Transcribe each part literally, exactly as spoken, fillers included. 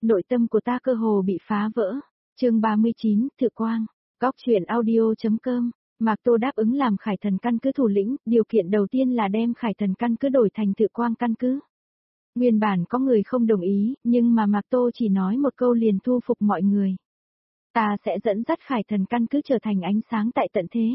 nội tâm của ta cơ hồ bị phá vỡ. Chương ba mươi chín, Thự Quang. Góc truyện audio.com. Mạc Tô đáp ứng làm Khải Thần căn cứ thủ lĩnh, điều kiện đầu tiên là đem Khải Thần căn cứ đổi thành Thự Quang căn cứ. Nguyên bản có người không đồng ý, nhưng mà Mạc Tô chỉ nói một câu liền thu phục mọi người. Ta sẽ dẫn dắt Khải Thần căn cứ trở thành ánh sáng tại tận thế.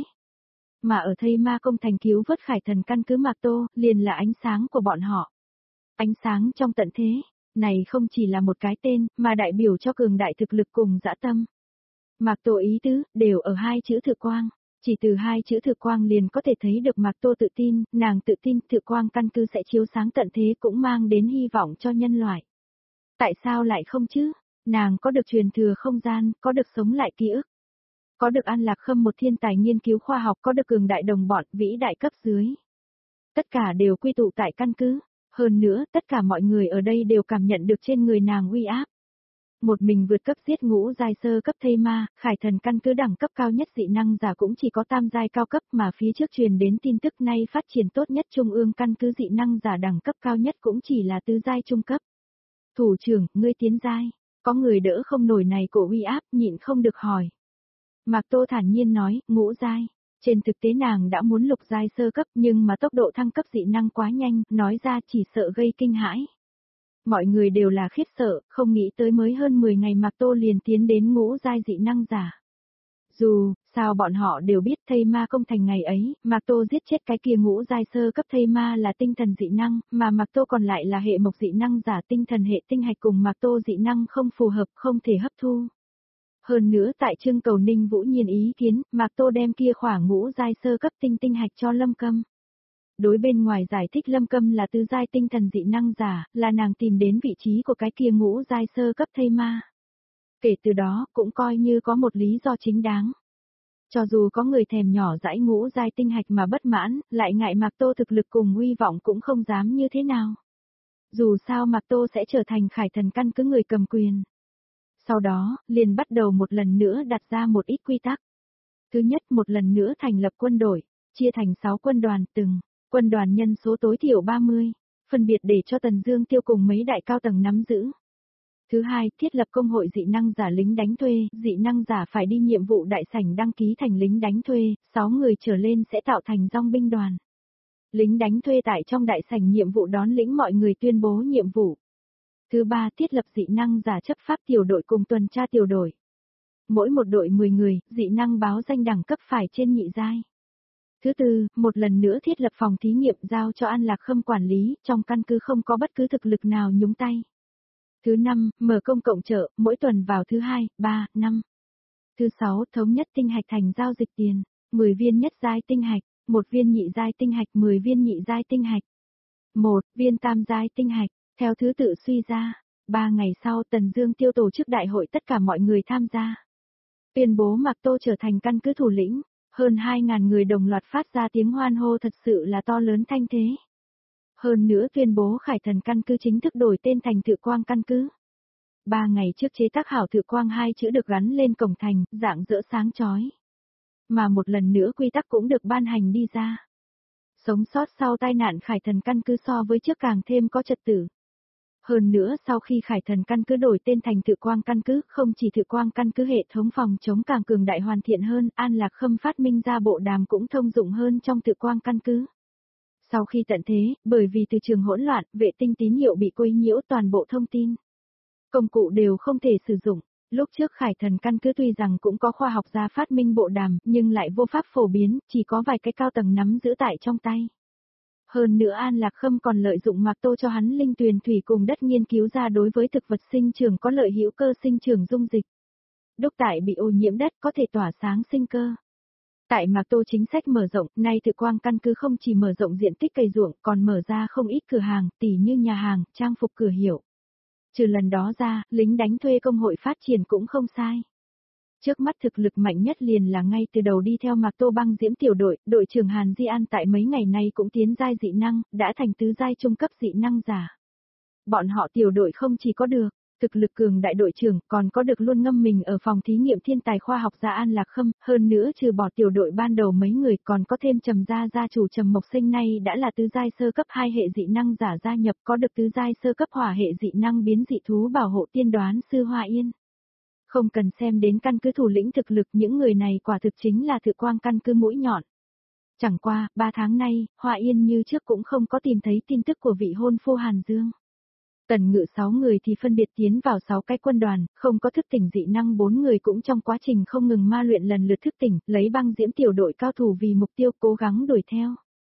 Mà ở Thây Ma Công thành cứu vớt Khải Thần căn cứ Mạc Tô, liền là ánh sáng của bọn họ. Ánh sáng trong tận thế, này không chỉ là một cái tên, mà đại biểu cho cường đại thực lực cùng dã tâm. Mạc Tô ý tứ, đều ở hai chữ Thự Quang. Chỉ từ hai chữ Thự Quang liền có thể thấy được Mạc Tô tự tin, nàng tự tin Thự Quang căn cứ sẽ chiếu sáng tận thế cũng mang đến hy vọng cho nhân loại. Tại sao lại không chứ? Nàng có được truyền thừa không gian, có được sống lại ký ức. Có được An Lạc Khâm một thiên tài nghiên cứu khoa học, có được cường đại đồng bọn, vĩ đại cấp dưới. Tất cả đều quy tụ tại căn cứ. Hơn nữa, tất cả mọi người ở đây đều cảm nhận được trên người nàng uy áp. Một mình vượt cấp giết ngũ giai sơ cấp Thây Ma, Khải Thần căn cứ đẳng cấp cao nhất dị năng giả cũng chỉ có tam giai cao cấp, mà phía trước truyền đến tin tức nay phát triển tốt nhất trung ương căn cứ dị năng giả đẳng cấp cao nhất cũng chỉ là tứ giai trung cấp. Thủ trưởng, ngươi tiến giai, có người đỡ không nổi này cổ uy áp, nhịn không được hỏi. Mạc Tô thản nhiên nói, ngũ giai. Trên thực tế nàng đã muốn lục giai sơ cấp, nhưng mà tốc độ thăng cấp dị năng quá nhanh, nói ra chỉ sợ gây kinh hãi. Mọi người đều là khiếp sợ, không nghĩ tới mới hơn mười ngày Mạc Tô liền tiến đến ngũ giai dị năng giả. Dù, sao bọn họ đều biết Thây Ma Công thành ngày ấy, Mạc Tô giết chết cái kia ngũ giai sơ cấp Thây Ma là tinh thần dị năng, mà Mạc Tô còn lại là hệ mộc dị năng giả, tinh thần hệ tinh hạch cùng Mạc Tô dị năng không phù hợp, không thể hấp thu. Hơn nữa tại trưng cầu Ninh Vũ Nhiên ý kiến, Mạc Tô đem kia khỏa ngũ giai sơ cấp tinh tinh hạch cho Lâm Câm. Đối bên ngoài giải thích Lâm Câm là tứ giai tinh thần dị năng giả, là nàng tìm đến vị trí của cái kia ngũ giai sơ cấp Thây Ma. Kể từ đó, cũng coi như có một lý do chính đáng. Cho dù có người thèm nhỏ dãi ngũ giai tinh hạch mà bất mãn, lại ngại Mạc Tô thực lực cùng uy vọng cũng không dám như thế nào. Dù sao Mạc Tô sẽ trở thành Khải Thần căn cứ người cầm quyền. Sau đó, liền bắt đầu một lần nữa đặt ra một ít quy tắc. Thứ nhất, một lần nữa thành lập quân đội, chia thành sáu quân đoàn, từng quân đoàn nhân số tối thiểu ba mươi, phân biệt để cho Tần Dương Tiêu cùng mấy đại cao tầng nắm giữ. Thứ hai, thiết lập công hội dị năng giả lính đánh thuê, dị năng giả phải đi nhiệm vụ đại sảnh đăng ký thành lính đánh thuê, sáu người trở lên sẽ tạo thành dòng binh đoàn. Lính đánh thuê tại trong đại sảnh nhiệm vụ đón lĩnh mọi người tuyên bố nhiệm vụ. Thứ ba, thiết lập dị năng giả chấp pháp tiểu đội cùng tuần tra tiểu đội. Mỗi một đội mười người, dị năng báo danh đẳng cấp phải trên nhị giai. Thứ tư, một lần nữa thiết lập phòng thí nghiệm giao cho An Lạc Khâm quản lý, trong căn cứ không có bất cứ thực lực nào nhúng tay. Thứ năm, mở công cộng chợ, mỗi tuần vào thứ hai, ba, năm. Thứ sáu, thống nhất tinh hạch thành giao dịch tiền, mười viên nhất giai tinh hạch, một viên nhị giai tinh hạch, mười viên nhị giai tinh hạch. Một viên tam giai tinh hạch, theo thứ tự suy ra. Ba ngày sau Tần Dương Tiêu tổ chức đại hội, tất cả mọi người tham gia. Tuyên bố Mạc Tô trở thành căn cứ thủ lĩnh, hơn hai ngàn người đồng loạt phát ra tiếng hoan hô, thật sự là to lớn thanh thế. Hơn nữa tuyên bố Khải Thần căn cứ chính thức đổi tên thành Thự Quang căn cứ. Ba ngày trước chế tác hảo Thự Quang hai chữ được gắn lên cổng thành, rạng rỡ sáng chói. Mà một lần nữa quy tắc cũng được ban hành đi ra. Sống sót sau tai nạn Khải Thần căn cứ so với trước càng thêm có trật tự. Hơn nữa sau khi Khải Thần căn cứ đổi tên thành Thự Quang căn cứ, không chỉ Thự Quang căn cứ hệ thống phòng chống càng cường đại hoàn thiện hơn, An Lạc Khâm phát minh ra bộ đàm cũng thông dụng hơn trong Thự Quang căn cứ. Sau khi tận thế, bởi vì từ trường hỗn loạn, vệ tinh tín hiệu bị quấy nhiễu, toàn bộ thông tin công cụ đều không thể sử dụng. Lúc trước Khải Thần căn cứ tuy rằng cũng có khoa học gia phát minh bộ đàm, nhưng lại vô pháp phổ biến, chỉ có vài cái cao tầng nắm giữ tại trong tay. Hơn nữa An Lạc Khâm còn lợi dụng Mạc Tô cho hắn linh tuyền thủy cùng đất nghiên cứu ra đối với thực vật sinh trưởng có lợi hữu cơ sinh trưởng dung dịch. Đúc tại bị ô nhiễm đất có thể tỏa sáng sinh cơ. Tại Mạc Tô chính sách mở rộng, nay Thự Quang căn cứ không chỉ mở rộng diện tích cây ruộng, còn mở ra không ít cửa hàng, tỉ như nhà hàng, trang phục cửa hiệu. Trừ lần đó ra, lính đánh thuê công hội phát triển cũng không sai. Trước mắt thực lực mạnh nhất liền là ngay từ đầu đi theo Mạc Tô băng diễm tiểu đội, đội trưởng Hàn Di An tại mấy ngày nay cũng tiến giai dị năng, đã thành tứ giai trung cấp dị năng giả. Bọn họ tiểu đội không chỉ có được thực lực cường đại đội trưởng, còn có được luôn ngâm mình ở phòng thí nghiệm thiên tài khoa học gia An Lạc Khâm, hơn nữa trừ bỏ tiểu đội ban đầu mấy người còn có thêm Trầm gia gia chủ Trầm Mộc Sinh nay đã là tứ giai sơ cấp hai hệ dị năng giả gia nhập, có được tứ giai sơ cấp hỏa hệ dị năng biến dị thú bảo hộ tiên đoán sư Hoa Yên. Không cần xem đến căn cứ thủ lĩnh thực lực, những người này quả thực chính là Thự Quang căn cứ mũi nhọn. Chẳng qua, ba tháng nay, Hoa Yên như trước cũng không có tìm thấy tin tức của vị hôn phu Hàn Dương. Tần Ngự sáu người thì phân biệt tiến vào sáu cái quân đoàn, không có thức tỉnh dị năng bốn người cũng trong quá trình không ngừng ma luyện lần lượt thức tỉnh, lấy băng diễm tiểu đội cao thủ vì mục tiêu cố gắng đuổi theo.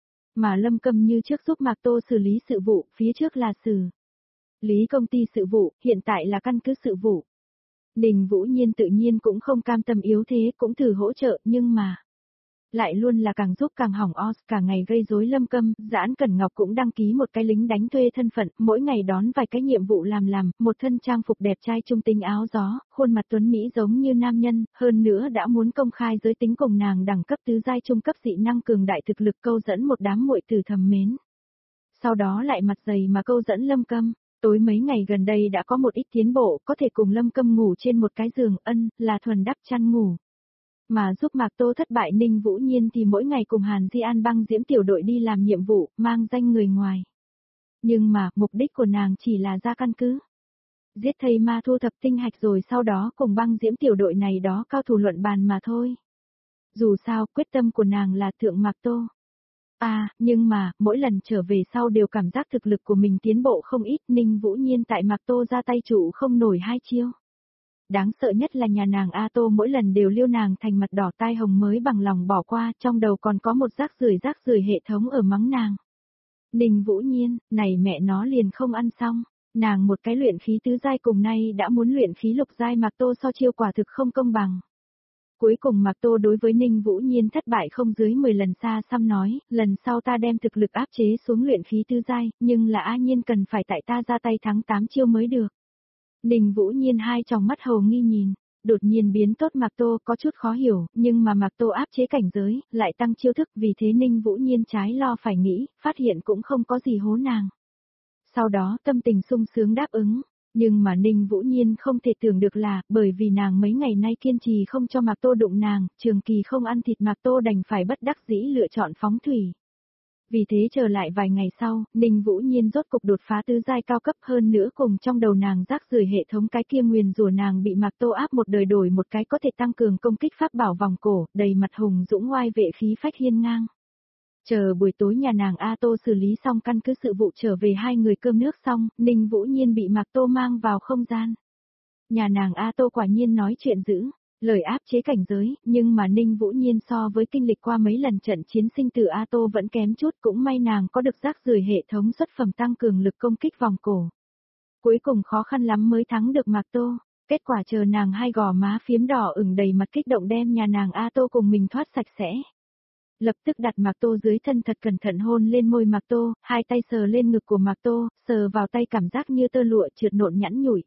Mà Lâm Câm như trước giúp Mạc Tô xử lý sự vụ, phía trước là xử lý công ty sự vụ, hiện tại là căn cứ sự vụ. Ninh Vũ Nhiên tự nhiên cũng không cam tâm yếu thế, cũng thử hỗ trợ, nhưng mà lại luôn là càng giúp càng hỏng os, cả ngày gây rối Lâm Câm. Giãn Cẩn Ngọc cũng đăng ký một cái lính đánh thuê thân phận, mỗi ngày đón vài cái nhiệm vụ làm làm, một thân trang phục đẹp trai trung tính áo gió, khuôn mặt tuấn mỹ giống như nam nhân, hơn nữa đã muốn công khai giới tính cùng nàng đẳng cấp tứ giai trung cấp dị năng cường đại thực lực câu dẫn một đám muội tử thầm mến. Sau đó lại mặt dày mà câu dẫn Lâm Câm. Tối mấy ngày gần đây đã có một ít tiến bộ, có thể cùng Lâm Câm ngủ trên một cái giường, ân, là thuần đắp chăn ngủ. Mà giúp Mạc Tô thất bại Ninh Vũ Nhiên thì mỗi ngày cùng Hàn Di An băng diễm tiểu đội đi làm nhiệm vụ, mang danh người ngoài. Nhưng mà, mục đích của nàng chỉ là ra căn cứ. Giết thây ma thu thập tinh hạch rồi sau đó cùng băng diễm tiểu đội này đó cao thủ luận bàn mà thôi. Dù sao, quyết tâm của nàng là thượng Mạc Tô. À, nhưng mà, mỗi lần trở về sau đều cảm giác thực lực của mình tiến bộ không ít, Ninh Vũ Nhiên tại Mạc Tô ra tay trụ không nổi hai chiêu. Đáng sợ nhất là nhà nàng A Tô mỗi lần đều liêu nàng thành mặt đỏ tai hồng mới bằng lòng bỏ qua, trong đầu còn có một rác rưởi rác rưởi hệ thống ở mắng nàng. Ninh Vũ Nhiên, này mẹ nó liền không ăn xong, nàng một cái luyện khí tứ giai cùng nay đã muốn luyện khí lục giai Mạc Tô so chiêu quả thực không công bằng. Cuối cùng Mạc Tô đối với Ninh Vũ Nhiên thất bại không dưới mười lần xa xăm nói, lần sau ta đem thực lực áp chế xuống luyện khí tứ giai, nhưng là A Nhiên cần phải tại ta ra tay thắng tám chiêu mới được. Ninh Vũ Nhiên hai tròng mắt hầu nghi nhìn, đột nhiên biến tốt Mạc Tô có chút khó hiểu, nhưng mà Mạc Tô áp chế cảnh giới, lại tăng chiêu thức, vì thế Ninh Vũ Nhiên trái lo phải nghĩ, phát hiện cũng không có gì hố nàng. Sau đó tâm tình sung sướng đáp ứng, nhưng mà Ninh Vũ Nhiên không thể tưởng được là, bởi vì nàng mấy ngày nay kiên trì không cho Mạc Tô đụng nàng, trường kỳ không ăn thịt Mạc Tô đành phải bất đắc dĩ lựa chọn phóng thủy. Vì thế trở lại vài ngày sau, Ninh Vũ Nhiên rốt cục đột phá tứ giai cao cấp hơn nữa cùng trong đầu nàng rác rưởi hệ thống cái kia nguyền rủa nàng bị Mạc Tô áp một đời đổi một cái có thể tăng cường công kích pháp bảo vòng cổ, đầy mặt hùng dũng oai vệ khí phách hiên ngang. Chờ buổi tối nhà nàng A Tô xử lý xong căn cứ sự vụ trở về hai người cơm nước xong, Ninh Vũ Nhiên bị Mạc Tô mang vào không gian. Nhà nàng A Tô quả nhiên nói chuyện dữ. Lời áp chế cảnh giới, nhưng mà Ninh Vũ Nhiên so với kinh lịch qua mấy lần trận chiến sinh tử A Tô vẫn kém chút, cũng may nàng có được rác rưởi hệ thống xuất phẩm tăng cường lực công kích vòng cổ. Cuối cùng khó khăn lắm mới thắng được Mạc Tô, kết quả chờ nàng hai gò má phiếm đỏ ửng đầy mặt kích động đem nhà nàng A Tô cùng mình thoát sạch sẽ. Lập tức đặt Mạc Tô dưới thân thật cẩn thận hôn lên môi Mạc Tô, hai tay sờ lên ngực của Mạc Tô, sờ vào tay cảm giác như tơ lụa trượt nộn nhẵn nhủi.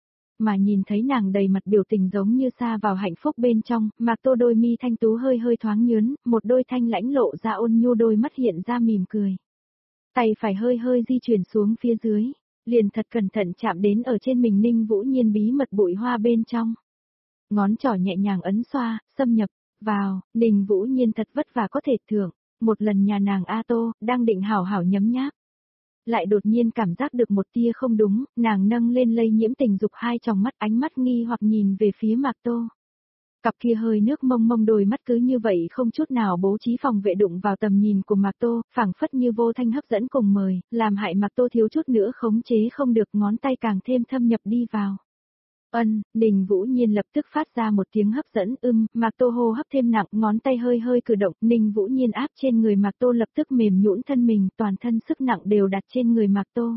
Mà nhìn thấy nàng đầy mặt biểu tình giống như xa vào hạnh phúc bên trong, Mạc Tô đôi mi thanh tú hơi hơi thoáng nhướn, một đôi thanh lãnh lộ ra ôn nhu đôi mắt hiện ra mỉm cười. Tay phải hơi hơi di chuyển xuống phía dưới, liền thật cẩn thận chạm đến ở trên mình Ninh Vũ Nhiên bí mật bụi hoa bên trong. Ngón trỏ nhẹ nhàng ấn xoa, xâm nhập, vào, Ninh Vũ Nhiên thật vất vả có thể thưởng, một lần nhà nàng A Tô, đang định hảo hảo nhấm nháp. Lại đột nhiên cảm giác được một tia không đúng, nàng nâng lên lây nhiễm tình dục hai tròng mắt ánh mắt nghi hoặc nhìn về phía Mạc Tô. Cặp kia hơi nước mông mông đôi mắt cứ như vậy không chút nào bố trí phòng vệ đụng vào tầm nhìn của Mạc Tô, phảng phất như vô thanh hấp dẫn cùng mời, làm hại Mạc Tô thiếu chút nữa khống chế không được ngón tay càng thêm thâm nhập đi vào. Ân, Ninh Vũ Nhiên lập tức phát ra một tiếng hấp dẫn ưm, Mạc Tô hô hấp thêm nặng, ngón tay hơi hơi cử động, Ninh Vũ Nhiên áp trên người Mạc Tô lập tức mềm nhũn thân mình, toàn thân sức nặng đều đặt trên người Mạc Tô.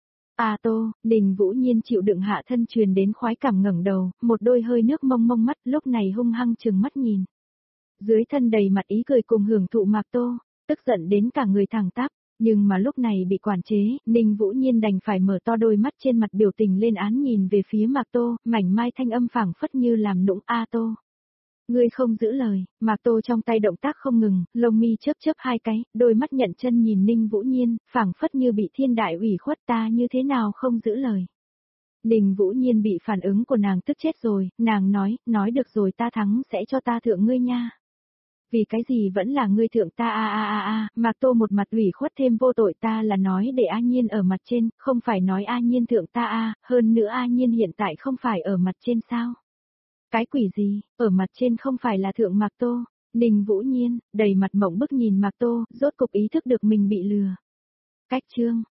À Tô, Ninh Vũ Nhiên chịu đựng hạ thân truyền đến khoái cảm ngẩng đầu, một đôi hơi nước mông mông mắt lúc này hung hăng trừng mắt nhìn. Dưới thân đầy mặt ý cười cùng hưởng thụ Mạc Tô, tức giận đến cả người thẳng tắp. Nhưng mà lúc này bị quản chế, Ninh Vũ Nhiên đành phải mở to đôi mắt trên mặt biểu tình lên án nhìn về phía Mạc Tô, mảnh mai thanh âm phảng phất như làm nũng A Tô. Ngươi không giữ lời, Mạc Tô trong tay động tác không ngừng, lông mi chớp chớp hai cái, đôi mắt nhận chân nhìn Ninh Vũ Nhiên, phảng phất như bị thiên đại ủy khuất ta như thế nào không giữ lời. Ninh Vũ Nhiên bị phản ứng của nàng tức chết rồi, nàng nói, nói được rồi ta thắng sẽ cho ta thượng ngươi nha. Vì cái gì vẫn là ngươi thượng ta a a a a, Mạc Tô một mặt ủy khuất thêm vô tội ta là nói để A Nhiên ở mặt trên, không phải nói A Nhiên thượng ta a, hơn nữa A Nhiên hiện tại không phải ở mặt trên sao? Cái quỷ gì, ở mặt trên không phải là thượng Mạc Tô? Ninh Vũ Nhiên, đầy mặt mộng bức nhìn Mạc Tô, rốt cục ý thức được mình bị lừa. Cách chương